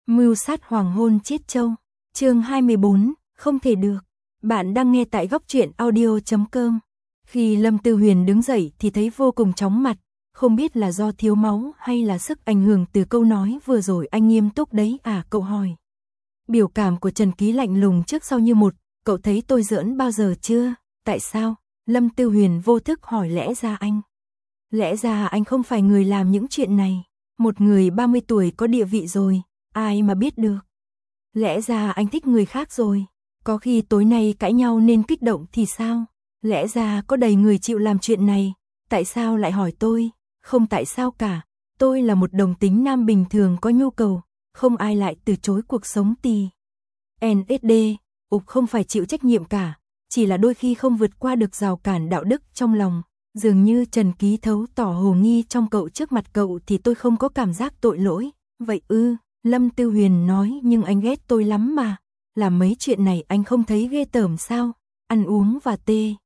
Mưu sát hoàng hôn chết châu. Chương 24, không thể được. Bạn đang nghe tại góc truyện audio.com. Khi Lâm Tư Huyền đứng dậy thì thấy vô cùng chóng mặt, không biết là do thiếu máu hay là sức ảnh hưởng từ câu nói vừa rồi anh nghiêm túc đấy à, cậu hỏi. Biểu cảm của Trần Ký lạnh lùng trước sau như một, cậu thấy tôi giỡn bao giờ chưa? Tại sao? Lâm Tư Huyền vô thức hỏi. Lẽ ra anh không phải người làm những chuyện này, một người 30 tuổi có địa vị rồi, ai mà biết được. Lẽ ra anh thích người khác rồi, có khi tối nay cãi nhau nên kích động thì sao? Lẽ ra có đầy người chịu làm chuyện này, tại sao lại hỏi tôi? Không tại sao cả, tôi là một đồng tính nam bình thường có nhu cầu, không ai lại từ chối cuộc sống NSD, không phải chịu trách nhiệm cả, chỉ là đôi khi không vượt qua được rào cản đạo đức trong lòng. Dường như Trần Ký thấu tỏ hồ nghi trong cậu, trước mặt cậu thì tôi không có cảm giác tội lỗi. Vậy ư? Lâm Tư Huyền nói, nhưng anh ghét tôi lắm mà. Làm mấy chuyện này anh không thấy ghê tởm sao? Ăn uống và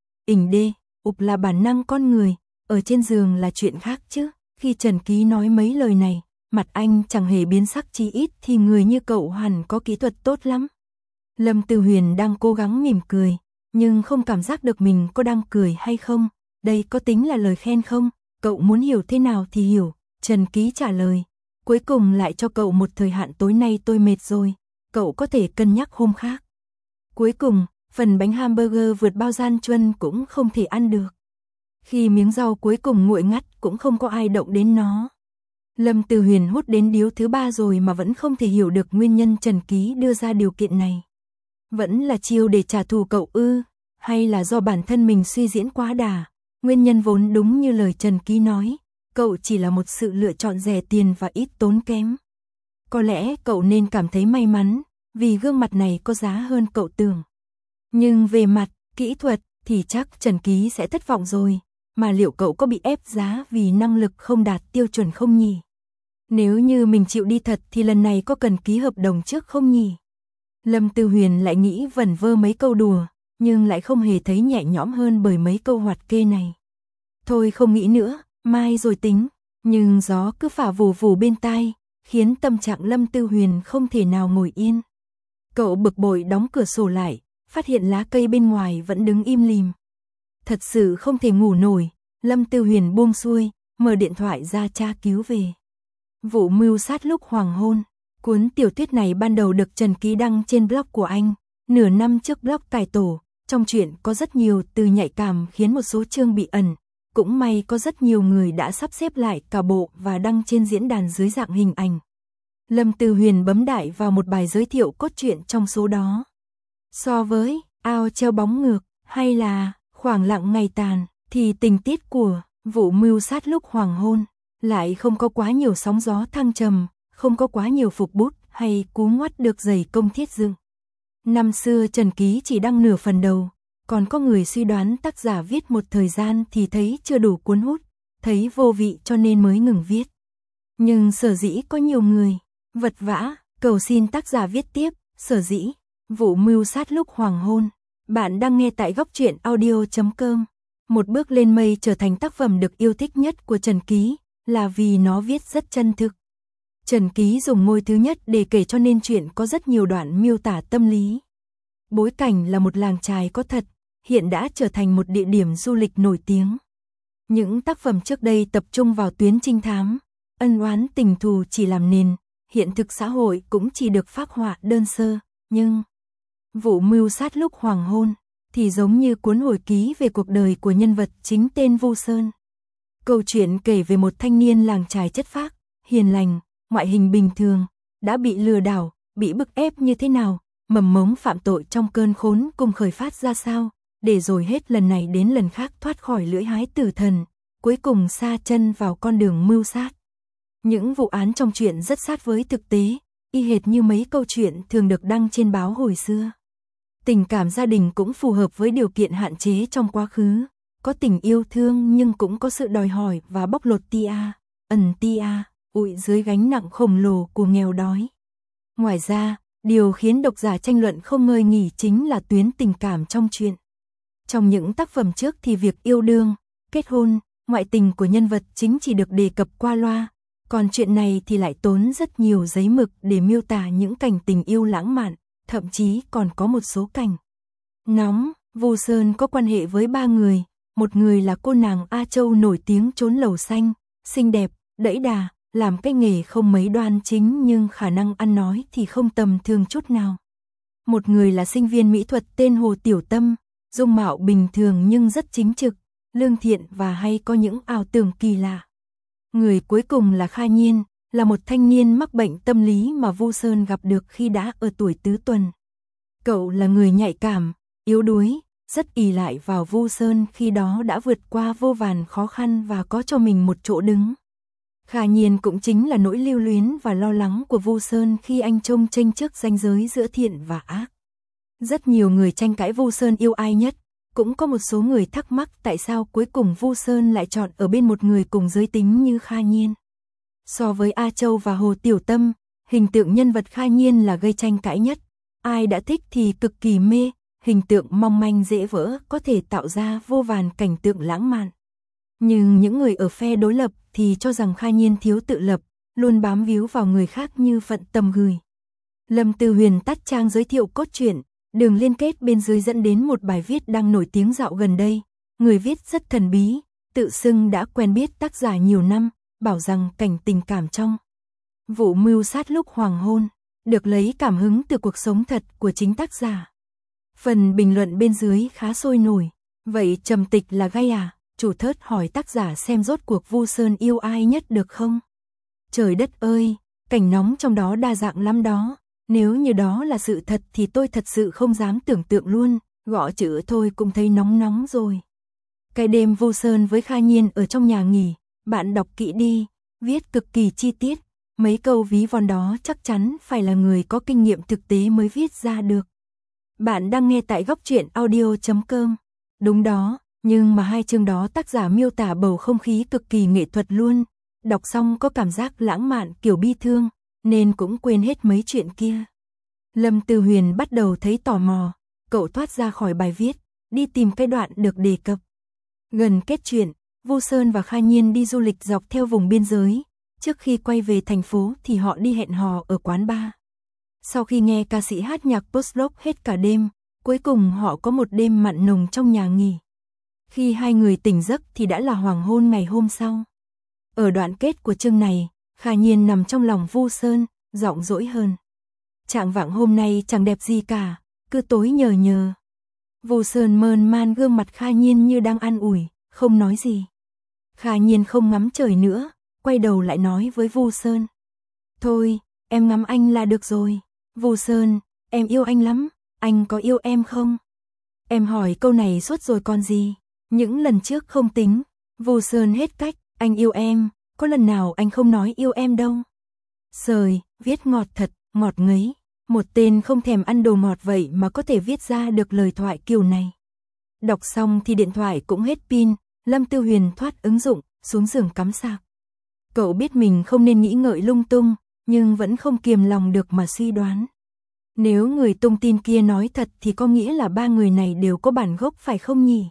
là bản năng con người, ở trên giường là chuyện khác chứ. Khi Trần Ký nói mấy lời này, mặt anh chẳng hề biến sắc, chí ít thì người như cậu hẳn có kỹ thuật tốt lắm. Lâm Tư Huyền đang cố gắng mỉm cười, nhưng không cảm giác được mình có đang cười hay không. Đây có tính là lời khen không? Cậu muốn hiểu thế nào thì hiểu. Trần Ký trả lời. Cuối cùng lại cho cậu một thời hạn, tối nay tôi mệt rồi, cậu có thể cân nhắc hôm khác. Cuối cùng, phần bánh hamburger vượt bao gian truân cũng không thể ăn được. Khi miếng rau cuối cùng nguội ngắt cũng không có ai động đến nó. Lâm Tư Huyền hút đến điếu thứ 3 rồi mà vẫn không thể hiểu được nguyên nhân Trần Ký đưa ra điều kiện này. Vẫn là chiêu để trả thù cậu ư? Hay là do bản thân mình suy diễn quá đà? Nguyên nhân vốn đúng như lời Trần Ký nói, cậu chỉ là một sự lựa chọn rẻ tiền và ít tốn kém. Có lẽ cậu nên cảm thấy may mắn, vì gương mặt này có giá hơn cậu tưởng. Nhưng về mặt kỹ thuật thì chắc Trần Ký sẽ thất vọng rồi, mà liệu cậu có bị ép giá vì năng lực không đạt tiêu chuẩn không nhỉ? Nếu như mình chịu đi thật thì lần này có cần ký hợp đồng trước không nhỉ? Lâm Tư Huyền lại nghĩ vẩn vơ mấy câu đùa, nhưng lại không hề thấy nhẹ nhõm hơn bởi mấy câu hoạt kê này. Thôi không nghĩ nữa, mai rồi tính. Nhưng gió cứ phả vù vù bên tai, khiến tâm trạng Lâm Tư Huyền không thể nào ngồi yên. Cậu bực bội đóng cửa sổ lại, phát hiện lá cây bên ngoài vẫn đứng im lìm. Thật sự không thể ngủ nổi, Lâm Tư Huyền buông xuôi, mở điện thoại ra tra cứu về vụ mưu sát lúc hoàng hôn. Cuốn tiểu thuyết này ban đầu được Trần Ký đăng trên blog của anh, nửa năm trước blog cải tổ. Trong truyện có rất nhiều từ nhạy cảm khiến một số chương bị ẩn. Cũng may có rất nhiều người đã sắp xếp lại cả bộ và đăng trên diễn đàn dưới dạng hình ảnh. Lâm Tư Huyền bấm đại vào một bài giới thiệu cốt truyện trong số đó. So với ao treo bóng ngược hay là khoảng lặng ngày tàn thì tình tiết của vụ mưu sát lúc hoàng hôn lại không có quá nhiều sóng gió thăng trầm, không có quá nhiều phục bút hay cú ngoắt được dày công thiết dựng. Năm xưa Trần Ký chỉ đăng nửa phần đầu, còn có người suy đoán tác giả viết một thời gian thì thấy chưa đủ cuốn hút, thấy vô vị cho nên mới ngừng viết. Nhưng sở dĩ có nhiều người vật vã cầu xin tác giả viết tiếp, sở dĩ vụ mưu sát lúc hoàng hôn. Bạn đang nghe tại góc truyện audio.com. Một bước lên mây trở thành tác phẩm được yêu thích nhất của Trần Ký là vì nó viết rất chân thực. Trần Ký dùng ngôi thứ nhất để kể cho nên chuyện có rất nhiều đoạn miêu tả tâm lý. Bối cảnh là một làng chài có thật, hiện đã trở thành một địa điểm du lịch nổi tiếng. Những tác phẩm trước đây tập trung vào tuyến trinh thám, ân oán tình thù chỉ làm nền, hiện thực xã hội cũng chỉ được phác họa đơn sơ, nhưng vụ mưu sát lúc hoàng hôn thì giống như cuốn hồi ký về cuộc đời của nhân vật chính tên Vu Sơn. Câu chuyện kể về một thanh niên làng chài chất phác, hiền lành, ngoại hình bình thường, đã bị lừa đảo, bị bức ép như thế nào, mầm mống phạm tội trong cơn khốn cùng khởi phát ra sao, để rồi hết lần này đến lần khác thoát khỏi lưỡi hái tử thần, cuối cùng sa chân vào con đường mưu sát. Những vụ án trong truyện rất sát với thực tế, y hệt như mấy câu chuyện thường được đăng trên báo hồi xưa. Tình cảm gia đình cũng phù hợp với điều kiện hạn chế trong quá khứ, có tình yêu thương nhưng cũng có sự đòi hỏi và bóc lột ủi dưới gánh nặng khổng lồ của nghèo đói. Ngoài ra, điều khiến độc giả tranh luận không ngơi nghỉ chính là tuyến tình cảm trong truyện. Trong những tác phẩm trước thì việc yêu đương, kết hôn, ngoại tình của nhân vật chính chỉ được đề cập qua loa, Còn chuyện này thì lại tốn rất nhiều giấy mực để miêu tả những cảnh tình yêu lãng mạn, thậm chí còn có một số cảnh nóng. Vu Sơn có quan hệ với 3 người, một người là cô nàng A Châu nổi tiếng trốn lầu xanh, xinh đẹp, đẫy đà, làm cái nghề không mấy đoan chính nhưng khả năng ăn nói thì không tầm thường chút nào. Một người là sinh viên mỹ thuật tên Hồ Tiểu Tâm, dung mạo bình thường nhưng rất chính trực, lương thiện và hay có những ảo tưởng kỳ lạ. Người cuối cùng là Kha Nhiên, là một thanh niên mắc bệnh tâm lý mà Vu Sơn gặp được khi đã ở tuổi tứ tuần. Cậu là người nhạy cảm, yếu đuối, rất ỷ lại vào Vu Sơn khi đó đã vượt qua vô vàn khó khăn và có cho mình một chỗ đứng. Kha Nhiên cũng chính là nỗi lưu luyến và lo lắng của Vu Sơn khi anh trông chênh trước ranh giới giữa thiện và ác. Rất nhiều người tranh cãi Vu Sơn yêu ai nhất, cũng có một số người thắc mắc tại sao cuối cùng Vu Sơn lại chọn ở bên một người cùng giới tính như Kha Nhiên. So với A Châu và Hồ Tiểu Tâm, hình tượng nhân vật Kha Nhiên là gây tranh cãi nhất. Ai đã thích thì cực kỳ mê, hình tượng mong manh dễ vỡ có thể tạo ra vô vàn cảnh tượng lãng mạn. Nhưng những người ở phe đối lập thì cho rằng Kha Nhiên thiếu tự lập, luôn bám víu vào người khác như phận tầm gửi. Lâm Tư Huyền tắt trang giới thiệu cốt truyện, đường liên kết bên dưới dẫn đến một bài viết đang nổi tiếng dạo gần đây. Người viết rất thần bí, tự xưng đã quen biết tác giả nhiều năm, bảo rằng cảnh tình cảm trong vụ mưu sát lúc hoàng hôn, được lấy cảm hứng từ cuộc sống thật của chính tác giả. Phần bình luận bên dưới khá sôi nổi, vậy trầm tịch là gay à? Chủ thớt hỏi tác giả xem rốt cuộc Vu Sơn yêu ai nhất được không? Trời đất ơi, cảnh nóng trong đó đa dạng lắm đó. Nếu như đó là sự thật thì tôi thật sự không dám tưởng tượng luôn, gõ chữ thôi cũng thấy nóng nóng rồi. Cái đêm Vu Sơn với Kha Nhiên ở trong nhà nghỉ, bạn đọc kỹ đi, viết cực kỳ chi tiết, mấy câu ví von đó chắc chắn phải là người có kinh nghiệm thực tế mới viết ra được. Bạn đang nghe tại góc truyện audio.com. Đúng đó, nhưng mà hai chương đó tác giả miêu tả bầu không khí cực kỳ nghệ thuật luôn, đọc xong có cảm giác lãng mạn kiểu bi thương, nên cũng quên hết mấy chuyện kia. Lâm Tư Huyền bắt đầu thấy tò mò, cậu thoát ra khỏi bài viết, đi tìm cái đoạn được đề cập. Gần kết truyện, Vu Sơn và Kha Nhiên đi du lịch dọc theo vùng biên giới, trước khi quay về thành phố thì họ đi hẹn hò ở quán bar. Sau khi nghe ca sĩ hát nhạc post-rock hết cả đêm, cuối cùng họ có một đêm mặn nồng trong nhà nghỉ. Khi hai người tỉnh giấc thì đã là hoàng hôn ngày hôm sau. Ở đoạn kết của chương này, Kha Nhiên nằm trong lòng Vu Sơn, giọng dỗi hơn. Trạng vạng hôm nay chẳng đẹp gì cả, cứ tối nhờ nhờ. Vu Sơn mơn man gương mặt Kha Nhiên như đang an ủi, không nói gì. Kha Nhiên không ngắm trời nữa, quay đầu lại nói với Vu Sơn. Thôi, em ngắm anh là được rồi. Vu Sơn, em yêu anh lắm, anh có yêu em không? Em hỏi câu này suốt rồi còn gì, những lần trước không tính. Vu Sơn hết cách, anh yêu em, có lần nào anh không nói yêu em đâu. Sời, viết ngọt thật, ngọt ngấy. Một tên không thèm ăn đồ ngọt vậy mà có thể viết ra được lời thoại kiểu này. Đọc xong thì điện thoại cũng hết pin, Lâm Tư Huyền thoát ứng dụng, xuống giường cắm sạc. Cậu biết mình không nên nghĩ ngợi lung tung, nhưng vẫn không kiềm lòng được mà suy đoán. Nếu người tung tin kia nói thật thì có nghĩa là ba người này đều có bản gốc phải không nhỉ?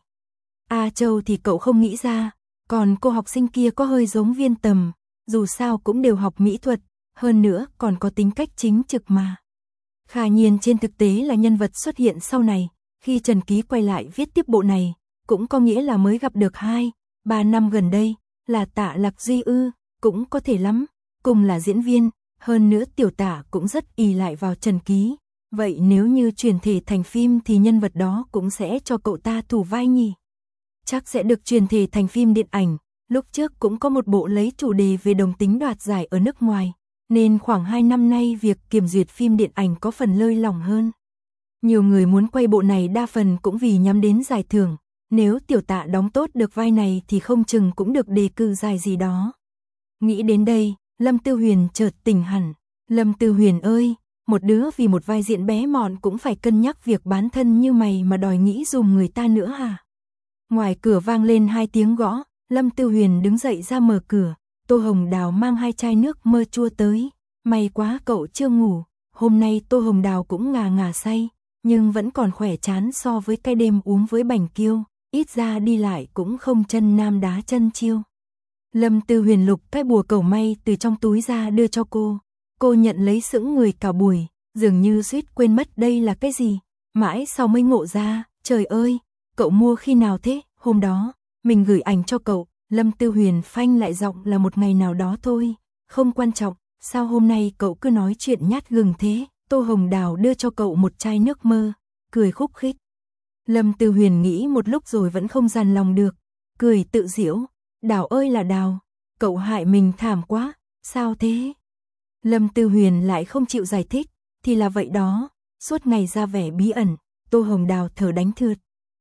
A Châu thì cậu không nghĩ ra, còn cô học sinh kia có hơi giống Viên Tầm, dù sao cũng đều học mỹ thuật, hơn nữa còn có tính cách chính trực mà. Kha Nhiên trên thực tế là nhân vật xuất hiện sau này, khi Trần Ký quay lại viết tiếp bộ này, cũng có nghĩa là mới gặp được 2-3 năm gần đây, là Tạ Lạc Duy ư, cũng có thể lắm, cùng là diễn viên, hơn nữa tiểu Tạ cũng rất ỷ lại vào Trần Ký, vậy nếu như chuyển thể thành phim thì nhân vật đó cũng sẽ cho cậu ta thủ vai nhỉ? Chắc sẽ được chuyển thể thành phim điện ảnh, lúc trước cũng có một bộ lấy chủ đề về đồng tính đoạt giải ở nước ngoài, nên khoảng 2 năm nay việc kiểm duyệt phim điện ảnh có phần lơi lỏng hơn. Nhiều người muốn quay bộ này đa phần cũng vì nhắm đến giải thưởng, nếu tiểu Tạ đóng tốt được vai này thì không chừng cũng được đề cử giải gì đó. Nghĩ đến đây, Lâm Tư Huyền chợt tỉnh hẳn. Lâm Tư Huyền ơi, một đứa vì một vai diễn bé mọn cũng phải cân nhắc việc bán thân như mày mà đòi nghĩ dùm người ta nữa hả? Ngoài cửa vang lên 2 tiếng gõ, Lâm Tư Huyền đứng dậy ra mở cửa, Tô Hồng Đào mang 2 chai nước mơ chua tới. May quá cậu chưa ngủ, hôm nay Tô Hồng Đào cũng ngà ngà say, nhưng vẫn còn khỏe chán so với cái đêm uống với Bành Kiêu, ít ra đi lại cũng không chân nam đá chân chiêu. Lâm Tư Huyền lục cái bùa cầu may từ trong túi ra đưa cho cô. Cô nhận lấy sững người cả buổi, dường như suýt quên mất đây là cái gì. Mãi sau mới ngộ ra, trời ơi, cậu mua khi nào thế? Hôm đó, mình gửi ảnh cho cậu. Lâm Tư Huyền phanh lại giọng là một ngày nào đó thôi, không quan trọng. Sao hôm nay cậu cứ nói chuyện nhát gừng thế? Tô Hồng Đào đưa cho cậu một chai nước mơ, cười khúc khích. Lâm Tư Huyền nghĩ một lúc rồi vẫn không dằn lòng được, cười tự giễu. Đào ơi là Đào, cậu hại mình thảm quá, sao thế? Lâm Tư Huyền lại không chịu giải thích, thì là vậy đó, suốt ngày ra vẻ bí ẩn. Tô Hồng Đào thở đánh thượt.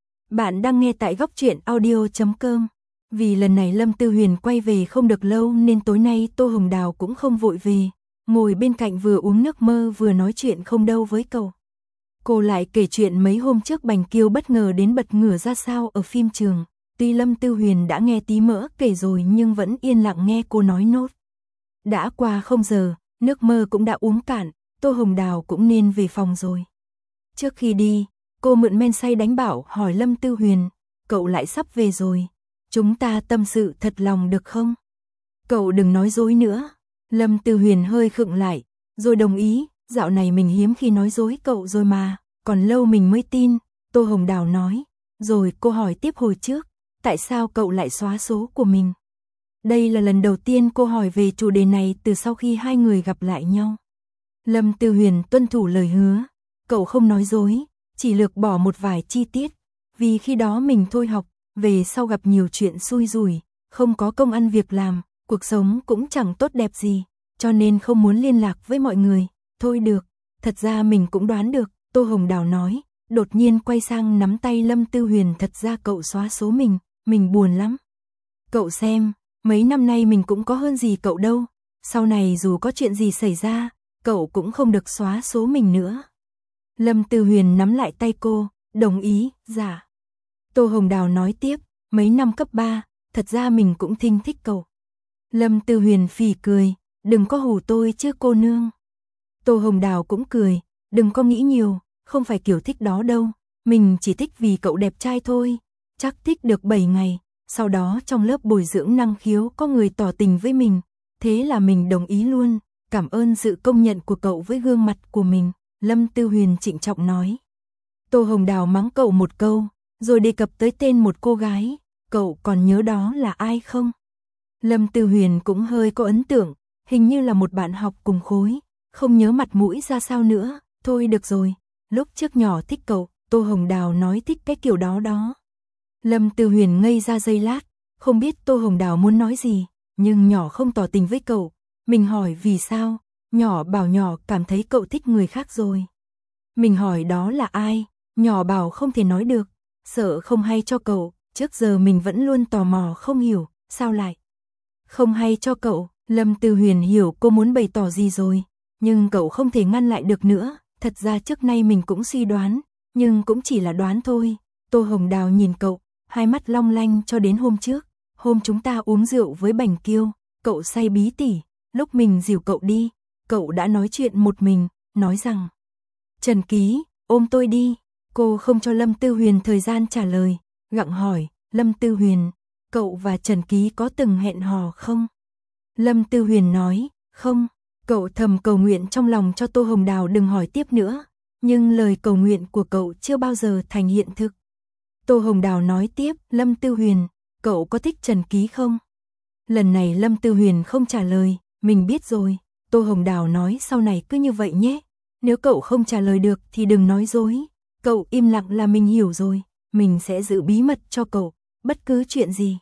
Bạn đang nghe tại góc truyện audio.com. Vì lần này Lâm Tư Huyền quay về không được lâu nên tối nay Tô Hồng Đào cũng không vội về, ngồi bên cạnh vừa uống nước mơ vừa nói chuyện không đâu với cậu. Cô lại kể chuyện mấy hôm trước Bành Kiêu bất ngờ đến bật ngửa ra sao ở phim trường. Tuy Lâm Tư Huyền đã nghe tí mỡ kể rồi nhưng vẫn yên lặng nghe cô nói nốt. Đã qua 0 giờ, nước mơ cũng đã uống cạn, Tô Hồng Đào cũng nên về phòng rồi. Trước khi đi, cô mượn men say đánh bảo hỏi Lâm Tư Huyền, cậu lại sắp về rồi, chúng ta tâm sự thật lòng được không? Cậu đừng nói dối nữa. Lâm Tư Huyền hơi khựng lại, rồi đồng ý, dạo này mình hiếm khi nói dối cậu rồi mà, còn lâu mình mới tin. Tô Hồng Đào nói, rồi cô hỏi tiếp hồi trước, tại sao cậu lại xóa số của mình? Đây là lần đầu tiên cô hỏi về chủ đề này từ sau khi hai người gặp lại nhau. Lâm Tư Huyền tuân thủ lời hứa, cậu không nói dối, chỉ lược bỏ một vài chi tiết, vì khi đó mình thôi học, về sau gặp nhiều chuyện xui rủi, không có công ăn việc làm, cuộc sống cũng chẳng tốt đẹp gì, cho nên không muốn liên lạc với mọi người. Thôi được, thật ra mình cũng đoán được, Tô Hồng Đào nói, đột nhiên quay sang nắm tay Lâm Tư Huyền. Thật ra cậu xóa số mình buồn lắm. Cậu xem, mấy năm nay mình cũng có hơn gì cậu đâu, sau này dù có chuyện gì xảy ra, cậu cũng không được xóa số mình nữa. Lâm Tư Huyền nắm lại tay cô, đồng ý, dạ. Tô Hồng Đào nói tiếp, mấy năm cấp 3, thật ra mình cũng thích cậu. Lâm Tư Huyền phì cười, đừng có hù tôi chứ cô nương. Tô Hồng Đào cũng cười, đừng có nghĩ nhiều, không phải kiểu thích đó đâu, mình chỉ thích vì cậu đẹp trai thôi. Chắc thích được 7 ngày, sau đó trong lớp bồi dưỡng năng khiếu có người tỏ tình với mình, thế là mình đồng ý luôn, cảm ơn sự công nhận của cậu với gương mặt của mình. Lâm Tư Huyền trịnh trọng nói. Tô Hồng Đào mắng cậu một câu, rồi đề cập tới tên một cô gái, cậu còn nhớ đó là ai không? Lâm Tư Huyền cũng hơi có ấn tượng, hình như là một bạn học cùng khối, không nhớ mặt mũi ra sao nữa. Thôi được rồi, lúc trước nhỏ thích cậu, Tô Hồng Đào nói thích cái kiểu đó đó. Lâm Tư Huyền ngây ra giây lát, không biết Tô Hồng Đào muốn nói gì, nhưng nhỏ không tỏ tình với cậu. Mình hỏi vì sao, nhỏ bảo nhỏ cảm thấy cậu thích người khác rồi. Mình hỏi đó là ai, nhỏ bảo không thể nói được, sợ không hay cho cậu. Trước giờ mình vẫn luôn tò mò không hiểu, sao lại không hay cho cậu. Lâm Tư Huyền hiểu cô muốn bày tỏ gì rồi, nhưng cậu không thể ngăn lại được nữa. Thật ra trước nay mình cũng suy đoán, nhưng cũng chỉ là đoán thôi. Tô Hồng Đào nhìn cậu, hai mắt long lanh. Cho đến hôm trước, hôm chúng ta uống rượu với Bành Kiêu, cậu say bí tỉ, lúc mình dìu cậu đi, cậu đã nói chuyện một mình, nói rằng Trần Ký, ôm tôi đi. Cô không cho Lâm Tư Huyền thời gian trả lời, gặng hỏi, Lâm Tư Huyền, cậu và Trần Ký có từng hẹn hò không? Lâm Tư Huyền nói, không. Cậu thầm cầu nguyện trong lòng cho Tô Hồng Đào đừng hỏi tiếp nữa, nhưng lời cầu nguyện của cậu chưa bao giờ thành hiện thực. Tô Hồng Đào nói tiếp, Lâm Tư Huyền, cậu có thích Trần Ký không? Lần này Lâm Tư Huyền không trả lời, mình biết rồi. Tô Hồng Đào nói sau này cứ như vậy nhé, nếu cậu không trả lời được thì đừng nói dối, cậu im lặng là mình hiểu rồi, mình sẽ giữ bí mật cho cậu, bất cứ chuyện gì.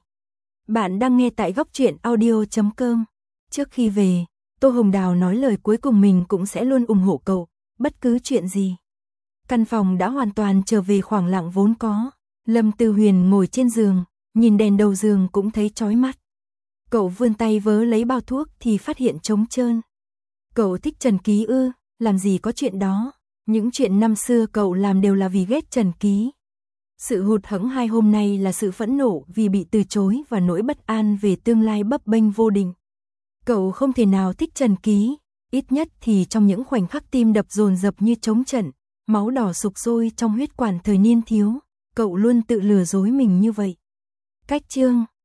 Bạn đang nghe tại góc truyện audio.com. Trước khi về, Tô Hồng Đào nói lời cuối cùng mình cũng sẽ luôn ủng hộ cậu, bất cứ chuyện gì. Căn phòng đã hoàn toàn trở về khoảng lặng vốn có. Lâm Tư Huyền ngồi trên giường, nhìn đèn đầu giường cũng thấy chói mắt. Cậu vươn tay vớ lấy bao thuốc thì phát hiện trống trơn. Cậu thích Trần Ký ư? Làm gì có chuyện đó. Những chuyện năm xưa cậu làm đều là vì ghét Trần Ký. Sự hụt hẫng hai hôm nay là sự phẫn nộ vì bị từ chối và nỗi bất an về tương lai bấp bênh vô định. Cậu không thể nào thích Trần Ký, ít nhất thì trong những khoảnh khắc tim đập dồn dập như trống trận, máu đỏ sục sôi trong huyết quản thời niên thiếu, cậu luôn tự lừa dối mình như vậy. Cách chương